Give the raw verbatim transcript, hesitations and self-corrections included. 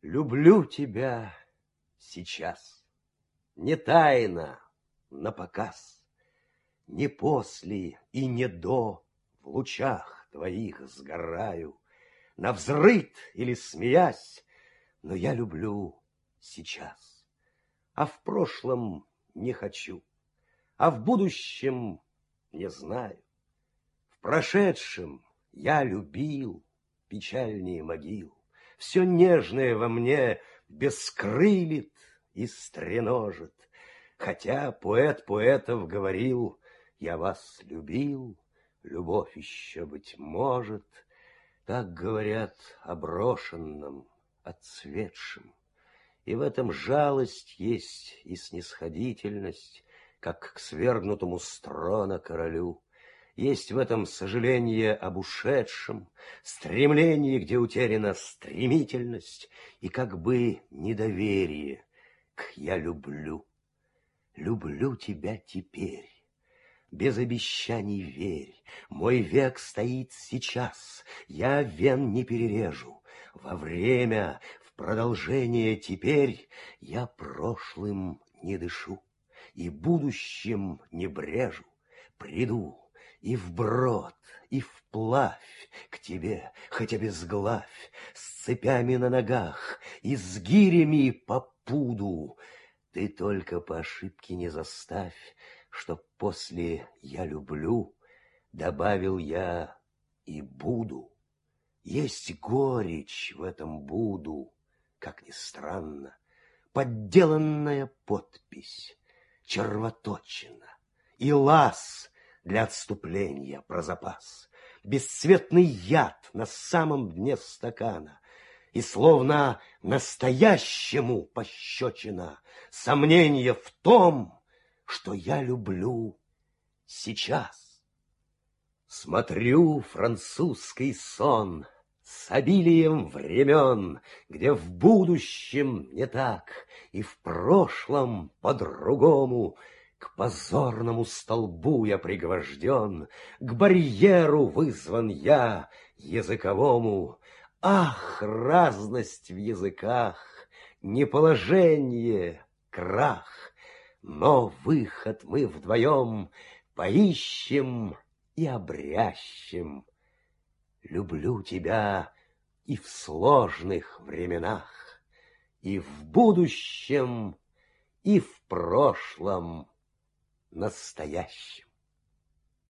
Люблю тебя сейчас, не тайно, напоказ, не после и не до в лучах твоих сгораю, навзрыд или смеясь, но я люблю сейчас, а в прошлом не хочу, а в будущем не знаю. В прошедшем я любил печальнее могил. Все нежное во мне бескрылит и стреножит. Хотя поэт поэтов говорил: я вас любил, любовь еще, быть может. Так говорят о брошенном, отцветшем. И в этом жалость есть и снисходительность, как к свергнутому с трона королю. Есть в этом сожаление об ушедшем, стремление, где утеряна стремительность, и как бы недоверие к «я люблю». Люблю тебя теперь, без обещаний верь. Мой век стоит сейчас, я вен не перережу. Во время, в продолжение теперь я прошлым не дышу и будущим не брежу. Приду и вброд, и вплавь к тебе, хотя безглавь, с цепями на ногах и с гирями по пуду. Ты только по ошибке не заставь, чтоб после «я люблю» добавил я «и буду». Есть горечь в этом «буду», как ни странно, подделанная подпись, червоточина и лаз для отступления про запас, бесцветный яд на самом дне стакана, и словно настоящему пощечина сомнение в том, что я люблю сейчас. Смотрю французский сон с обилием времен, где в будущем не так и в прошлом по-другому. К позорному столбу я пригвожден, к барьеру вызван я языковому. Ах, разность в языках, неположение, крах! Но выход мы вдвоем поищем и обрящем. Люблю тебя и в сложных временах, и в будущем, и в прошлом настоящем.